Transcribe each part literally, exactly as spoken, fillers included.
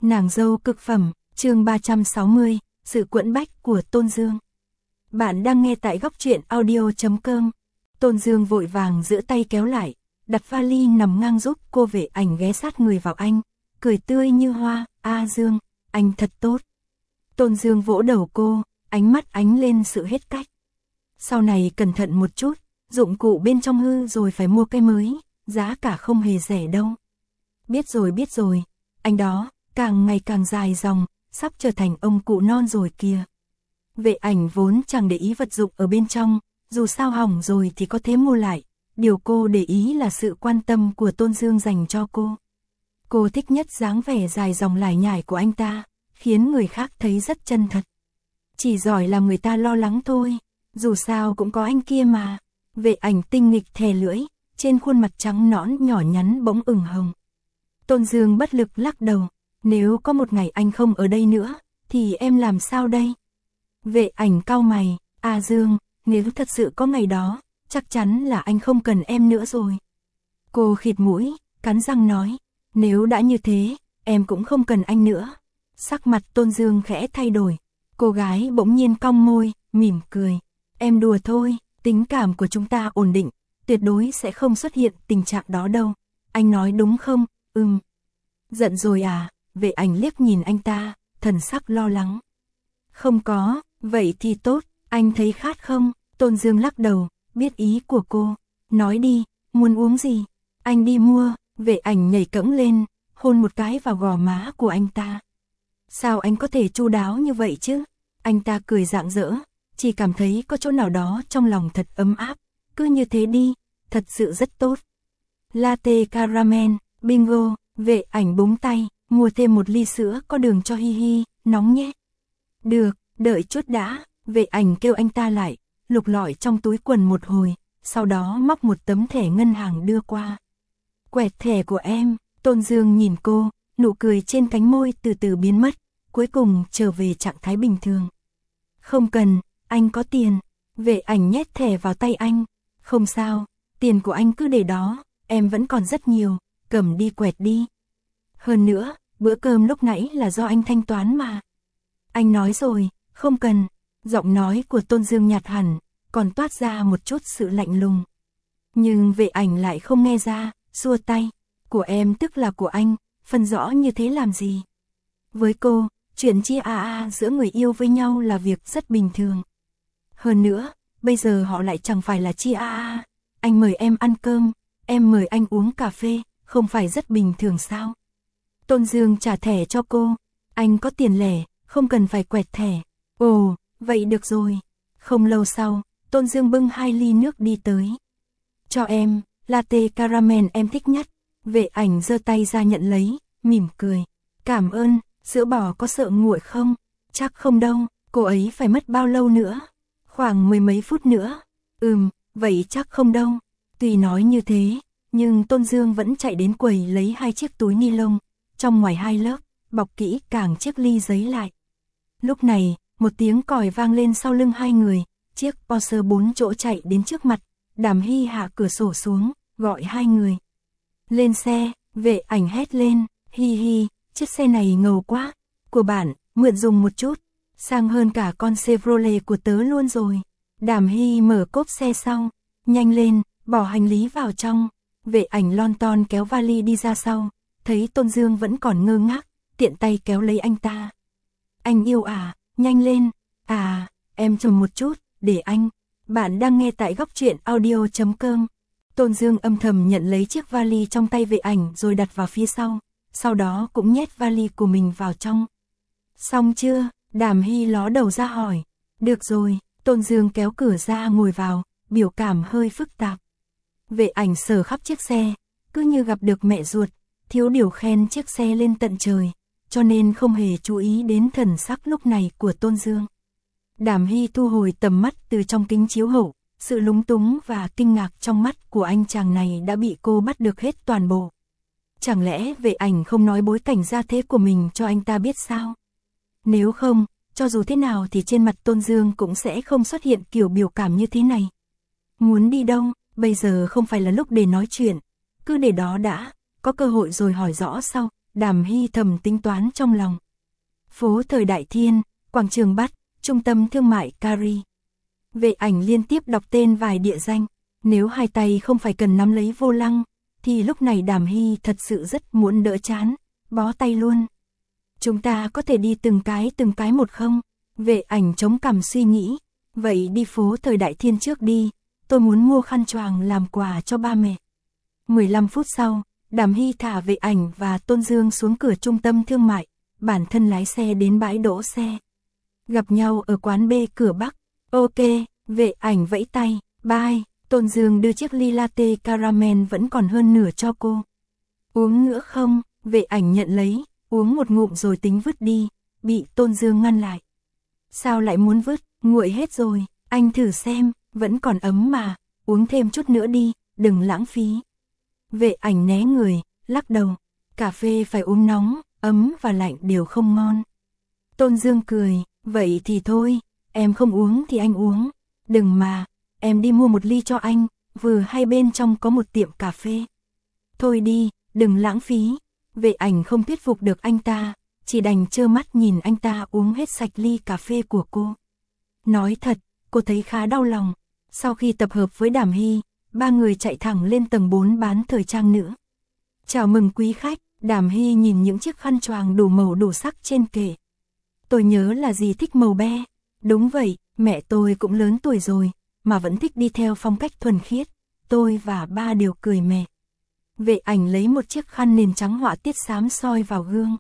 Nàng dâu cực phẩm, chương ba trăm sáu mươi, sự quẫn bách của Tôn Dương. Bạn đang nghe tại góc truyện audio chấm com. Tôn Dương vội vàng giữ tay kéo lại, đặt vali nằm ngang giúp cô Vệ Ảnh ghé sát người vào anh, cười tươi như hoa. A Dương, anh thật tốt. Tôn Dương vỗ đầu cô, ánh mắt ánh lên sự hết cách. Sau này cẩn thận một chút, dụng cụ bên trong hư rồi phải mua cái mới, giá cả không hề rẻ đâu. Biết rồi biết rồi, anh đó, càng ngày càng dài dòng, sắp trở thành ông cụ non rồi kìa. Vệ Ảnh vốn chẳng để ý vật dụng ở bên trong, dù sao hỏng rồi thì có thế mua lại. Điều cô để ý là sự quan tâm của Tôn Dương dành cho cô. Cô thích nhất dáng vẻ dài dòng lải nhải của anh ta, khiến người khác thấy rất chân thật. Chỉ giỏi làm người ta lo lắng thôi, dù sao cũng có anh kia mà. Vệ Ảnh tinh nghịch thè lưỡi, trên khuôn mặt trắng nõn nhỏ nhắn bỗng ửng hồng. Tôn Dương bất lực lắc đầu, nếu có một ngày anh không ở đây nữa, thì em làm sao đây? Vệ Ảnh cau mày, à Dương, nếu thật sự có ngày đó, chắc chắn là anh không cần em nữa rồi. Cô khịt mũi, cắn răng nói, nếu đã như thế, em cũng không cần anh nữa. Sắc mặt Tôn Dương khẽ thay đổi, cô gái bỗng nhiên cong môi, mỉm cười. Em đùa thôi, tình cảm của chúng ta ổn định, tuyệt đối sẽ không xuất hiện tình trạng đó đâu. Anh nói đúng không? Ừm. Giận rồi à? Vệ Ảnh liếc nhìn anh ta, thần sắc lo lắng. Không có, vậy thì tốt, anh thấy khát không? Tôn Dương lắc đầu, biết ý của cô. Nói đi, muốn uống gì? Anh đi mua. Vệ Ảnh nhảy cẫng lên, hôn một cái vào gò má của anh ta. Sao anh có thể chu đáo như vậy chứ? Anh ta cười rạng rỡ, chỉ cảm thấy có chỗ nào đó trong lòng thật ấm áp. Cứ như thế đi, thật sự rất tốt. Latte caramel, bingo. Vệ Ảnh búng tay, mua thêm một ly sữa có đường cho Hi Hi, nóng nhé. Được, đợi chút đã. Vệ Ảnh kêu anh ta lại, lục lọi trong túi quần một hồi, sau đó móc một tấm thẻ ngân hàng đưa qua. Quẹt thẻ của em. Tôn Dương nhìn cô, nụ cười trên cánh môi từ từ biến mất, cuối cùng trở về trạng thái bình thường. Không cần, anh có tiền. Vệ Ảnh nhét thẻ vào tay anh. Không sao, tiền của anh cứ để đó, em vẫn còn rất nhiều, cầm đi quẹt đi. Hơn nữa, bữa cơm lúc nãy là do anh thanh toán mà. Anh nói rồi, không cần. Giọng nói của Tôn Dương nhạt hẳn, còn toát ra một chút sự lạnh lùng. Nhưng Vệ Ảnh lại không nghe ra, xua tay. Của em tức là của anh, phân rõ như thế làm gì? Với cô, chuyện chia a a giữa người yêu với nhau là việc rất bình thường. Hơn nữa, bây giờ họ lại chẳng phải là chia a a. Anh mời em ăn cơm, em mời anh uống cà phê, không phải rất bình thường sao? Tôn Dương trả thẻ cho cô. Anh có tiền lẻ, không cần phải quẹt thẻ. Ồ, vậy được rồi. Không lâu sau, Tôn Dương bưng hai ly nước đi tới. Cho em, latte caramel em thích nhất. Vệ Ảnh giơ tay ra nhận lấy, mỉm cười. Cảm ơn, sữa bò có sợ nguội không? Chắc không đâu, cô ấy phải mất bao lâu nữa? Khoảng mười mấy phút nữa. Ừm, vậy chắc không đâu. Tuy nói như thế, nhưng Tôn Dương vẫn chạy đến quầy lấy hai chiếc túi ni lông, trong ngoài hai lớp, bọc kỹ càng chiếc ly giấy lại. Lúc này, một tiếng còi vang lên sau lưng hai người, chiếc Porsche bốn chỗ chạy đến trước mặt, Đàm Hy hạ cửa sổ xuống, gọi hai người. Lên xe. Vệ Ảnh hét lên, Hi Hi, chiếc xe này ngầu quá, của bạn, mượn dùng một chút, sang hơn cả con Chevrolet của tớ luôn rồi. Đàm Hy mở cốp xe sau, nhanh lên, bỏ hành lý vào trong. Vệ Ảnh lon ton kéo vali đi ra sau, thấy Tôn Dương vẫn còn ngơ ngác, tiện tay kéo lấy anh ta. Anh yêu à, nhanh lên. À, em chờ một chút, để anh. Bạn đang nghe tại góc truyện audio chấm com. Tôn Dương âm thầm nhận lấy chiếc vali trong tay Vệ Ảnh rồi đặt vào phía sau, sau đó cũng nhét vali của mình vào trong. Xong chưa? Đàm Hy ló đầu ra hỏi. Được rồi. Tôn Dương kéo cửa ra ngồi vào, biểu cảm hơi phức tạp. Vệ Ảnh sờ khắp chiếc xe, cứ như gặp được mẹ ruột, thiếu điều khen chiếc xe lên tận trời, cho nên không hề chú ý đến thần sắc lúc này của Tôn Dương. Đàm Hy thu hồi tầm mắt từ trong kính chiếu hậu, sự lúng túng và kinh ngạc trong mắt của anh chàng này đã bị cô bắt được hết toàn bộ. Chẳng lẽ Vệ Ảnh không nói bối cảnh gia thế của mình cho anh ta biết sao? Nếu không, cho dù thế nào thì trên mặt Tôn Dương cũng sẽ không xuất hiện kiểu biểu cảm như thế này. Muốn đi đâu? Bây giờ không phải là lúc để nói chuyện, cứ để đó đã, có cơ hội rồi hỏi rõ sau. Đàm Hy thầm tính toán trong lòng. Phố Thời Đại Thiên, quảng trường Bắt, trung tâm thương mại Cari. Vệ Ảnh liên tiếp đọc tên vài địa danh. Nếu hai tay không phải cần nắm lấy vô lăng, thì lúc này Đàm Hy thật sự rất muốn đỡ chán, bó tay luôn. Chúng ta có thể đi từng cái từng cái một không? Vệ Ảnh chống cằm suy nghĩ. Vậy đi phố Thời Đại Thiên trước đi, tôi muốn mua khăn choàng làm quà cho ba mẹ. mười lăm phút sau, Đàm Hy thả Vệ Ảnh và Tôn Dương xuống cửa trung tâm thương mại, bản thân lái xe đến bãi đỗ xe. Gặp nhau ở quán B cửa Bắc. Ok, Vệ Ảnh vẫy tay, bye. Tôn Dương đưa chiếc ly latte caramel vẫn còn hơn nửa cho cô. Uống nữa không? Vệ Ảnh nhận lấy, uống một ngụm rồi tính vứt đi, bị Tôn Dương ngăn lại. Sao lại muốn vứt? Nguội hết rồi, anh thử xem, vẫn còn ấm mà, uống thêm chút nữa đi, đừng lãng phí. Vệ Ảnh né người, lắc đầu, cà phê phải uống nóng, ấm và lạnh đều không ngon. Tôn Dương cười, vậy thì thôi, em không uống thì anh uống, đừng mà, em đi mua một ly cho anh, vừa hay bên trong có một tiệm cà phê. Thôi đi, đừng lãng phí. Vệ Ảnh không thuyết phục được anh ta, chỉ đành trơ mắt nhìn anh ta uống hết sạch ly cà phê của cô. Nói thật, cô thấy khá đau lòng. Sau khi tập hợp với Đàm Hy, ba người chạy thẳng lên tầng bốn bán thời trang nữ. Chào mừng quý khách. Đàm Hy nhìn những chiếc khăn choàng đủ màu đủ sắc trên kệ. Tôi nhớ là dì thích màu be. Đúng vậy, mẹ tôi cũng lớn tuổi rồi, mà vẫn thích đi theo phong cách thuần khiết. Tôi và ba đều cười mẹ. Vệ Ảnh lấy một chiếc khăn nền trắng họa tiết xám soi vào gương.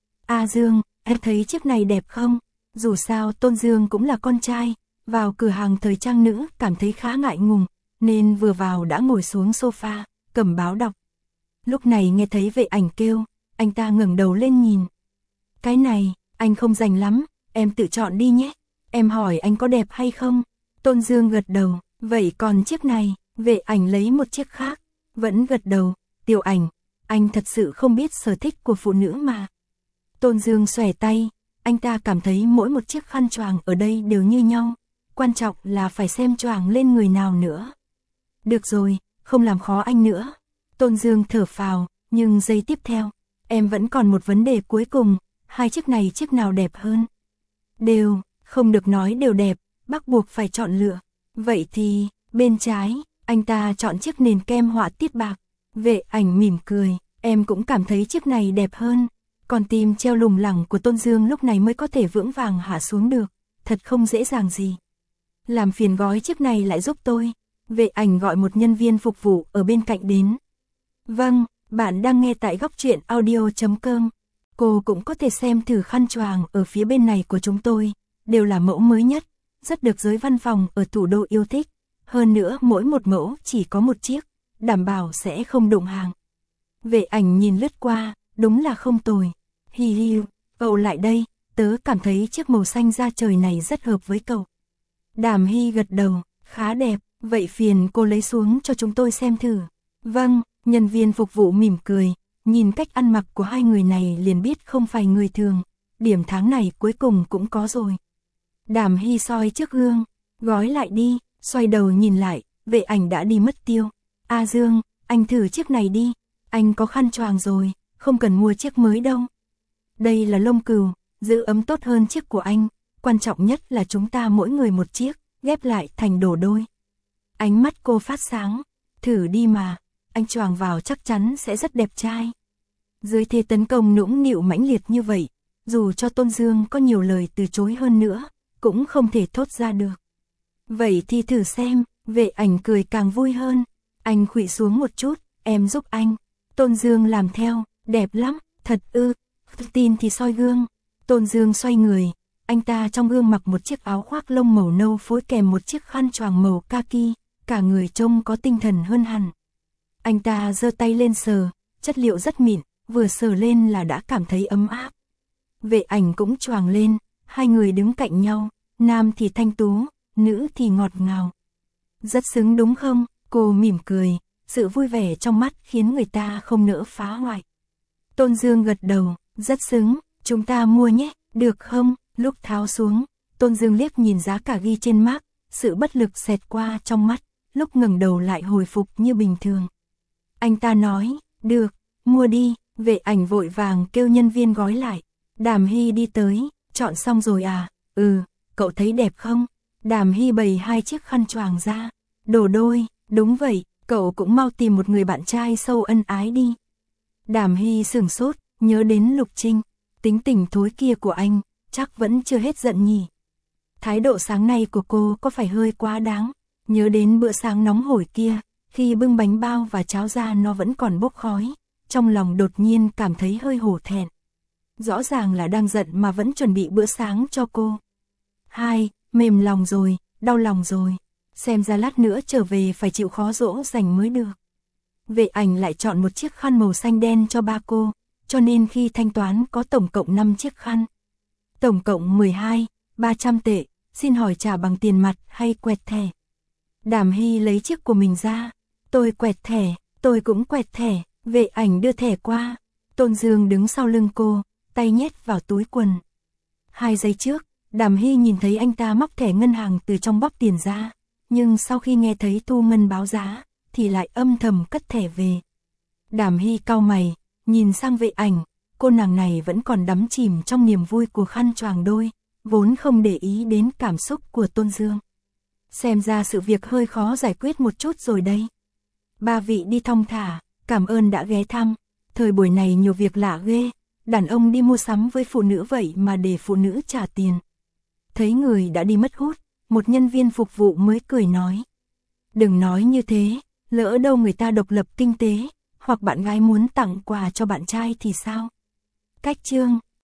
A Dương, em thấy chiếc này đẹp không? Dù sao Tôn Dương cũng là con trai, vào cửa hàng thời trang nữ cảm thấy khá ngại ngùng, nên vừa vào đã ngồi xuống sofa, cầm báo đọc. Lúc này nghe thấy Vệ Ảnh kêu, anh ta ngẩng đầu lên nhìn. Cái này, anh không rành lắm, em tự chọn đi nhé. Em hỏi anh có đẹp hay không? Tôn Dương gật đầu, vậy còn chiếc này? Vệ Ảnh lấy một chiếc khác, vẫn gật đầu. Tiểu Ảnh, anh thật sự không biết sở thích của phụ nữ mà. Tôn Dương xòe tay, anh ta cảm thấy mỗi một chiếc khăn choàng ở đây đều như nhau, quan trọng là phải xem choàng lên người nào nữa. Được rồi, không làm khó anh nữa. Tôn Dương thở phào, nhưng giây tiếp theo, em vẫn còn một vấn đề cuối cùng, hai chiếc này chiếc nào đẹp hơn? Đều, không được nói đều đẹp, bắt buộc phải chọn lựa. Vậy thì, bên trái, anh ta chọn chiếc nền kem họa tiết bạc. Vệ Ảnh mỉm cười, em cũng cảm thấy chiếc này đẹp hơn. Còn tim treo lủng lẳng của Tôn Dương lúc này mới có thể vững vàng hạ xuống được, thật không dễ dàng gì. Làm phiền gói chiếc này lại giúp tôi. Vệ Ảnh gọi một nhân viên phục vụ ở bên cạnh đến. Vâng, bạn đang nghe tại góc truyện audio chấm com. Cô cũng có thể xem thử khăn choàng ở phía bên này của chúng tôi, đều là mẫu mới nhất, rất được giới văn phòng ở thủ đô yêu thích. Hơn nữa mỗi một mẫu chỉ có một chiếc, đảm bảo sẽ không đụng hàng. Vệ Ảnh nhìn lướt qua, đúng là không tồi. Hi hi, cậu lại đây, tớ cảm thấy chiếc màu xanh da trời này rất hợp với cậu. Đàm Hy gật đầu, khá đẹp, vậy phiền cô lấy xuống cho chúng tôi xem thử. Vâng, nhân viên phục vụ mỉm cười, nhìn cách ăn mặc của hai người này liền biết không phải người thường, điểm tháng này cuối cùng cũng có rồi. Đàm Hy soi trước gương, gói lại đi, xoay đầu nhìn lại, Vệ Ảnh đã đi mất tiêu. A Dương, anh thử chiếc này đi, anh có khăn choàng rồi, không cần mua chiếc mới đâu. Đây là lông cừu, giữ ấm tốt hơn chiếc của anh, quan trọng nhất là chúng ta mỗi người một chiếc, ghép lại thành đồ đôi. Ánh mắt cô phát sáng, thử đi mà, anh choàng vào chắc chắn sẽ rất đẹp trai. Dưới thế tấn công nũng nịu mãnh liệt như vậy, dù cho Tôn Dương có nhiều lời từ chối hơn nữa, cũng không thể thốt ra được. Vậy thì thử xem, Vệ Ảnh cười càng vui hơn. Anh khuỵu xuống một chút, em giúp anh. Tôn Dương làm theo, đẹp lắm, thật ư, tin thì soi gương. Tôn Dương xoay người, anh ta trong gương mặc một chiếc áo khoác lông màu nâu phối kèm một chiếc khăn choàng màu kaki, cả người trông có tinh thần hơn hẳn. Anh ta giơ tay lên sờ, chất liệu rất mịn, vừa sờ lên là đã cảm thấy ấm áp. Vệ Ảnh cũng choàng lên, hai người đứng cạnh nhau, nam thì thanh tú, nữ thì ngọt ngào. Rất xứng đúng không? Cô mỉm cười, sự vui vẻ trong mắt khiến người ta không nỡ phá hoại. Tôn Dương gật đầu, rất xứng, chúng ta mua nhé, được không? Lúc tháo xuống, Tôn Dương liếc nhìn giá cả ghi trên mác, sự bất lực xẹt qua trong mắt, lúc ngẩng đầu lại hồi phục như bình thường. Anh ta nói, được, mua đi, Vệ ảnh vội vàng kêu nhân viên gói lại. Đàm Hy đi tới, chọn xong rồi à? Ừ, cậu thấy đẹp không? Đàm Hy bày hai chiếc khăn choàng ra. Đồ đôi, đúng vậy, cậu cũng mau tìm một người bạn trai sâu ân ái đi. Đàm Hy sửng sốt, nhớ đến Lục Trinh, tính tình thối kia của anh, chắc vẫn chưa hết giận nhỉ. Thái độ sáng nay của cô có phải hơi quá đáng, nhớ đến bữa sáng nóng hổi kia, khi bưng bánh bao và cháo ra nó vẫn còn bốc khói, trong lòng đột nhiên cảm thấy hơi hổ thẹn. Rõ ràng là đang giận mà vẫn chuẩn bị bữa sáng cho cô. Hai, mềm lòng rồi, đau lòng rồi, xem ra lát nữa trở về phải chịu khó dỗ dành mới được. Vệ ảnh lại chọn một chiếc khăn màu xanh đen cho ba cô, cho nên khi thanh toán có tổng cộng năm chiếc khăn. Tổng cộng mười hai, ba trăm tệ, xin hỏi trả bằng tiền mặt hay quẹt thẻ? Đàm Hy lấy chiếc của mình ra, tôi quẹt thẻ, tôi cũng quẹt thẻ, vệ ảnh đưa thẻ qua. Tôn Dương đứng sau lưng cô, tay nhét vào túi quần. Hai giây trước, Đàm Hy nhìn thấy anh ta móc thẻ ngân hàng từ trong bóp tiền ra, nhưng sau khi nghe thấy Thu Ngân báo giá, thì lại âm thầm cất thẻ về. Đàm Hy cau mày, nhìn sang vệ ảnh, cô nàng này vẫn còn đắm chìm trong niềm vui của khăn choàng đôi, vốn không để ý đến cảm xúc của Tôn Dương. Xem ra sự việc hơi khó giải quyết một chút rồi đây. Ba vị đi thong thả, cảm ơn đã ghé thăm. Thời buổi này nhiều việc lạ ghê, đàn ông đi mua sắm với phụ nữ vậy mà để phụ nữ trả tiền. Thấy người đã đi mất hút, một nhân viên phục vụ mới cười nói. Đừng nói như thế, lỡ đâu người ta độc lập kinh tế, hoặc bạn gái muốn tặng quà cho bạn trai thì sao? Cách chương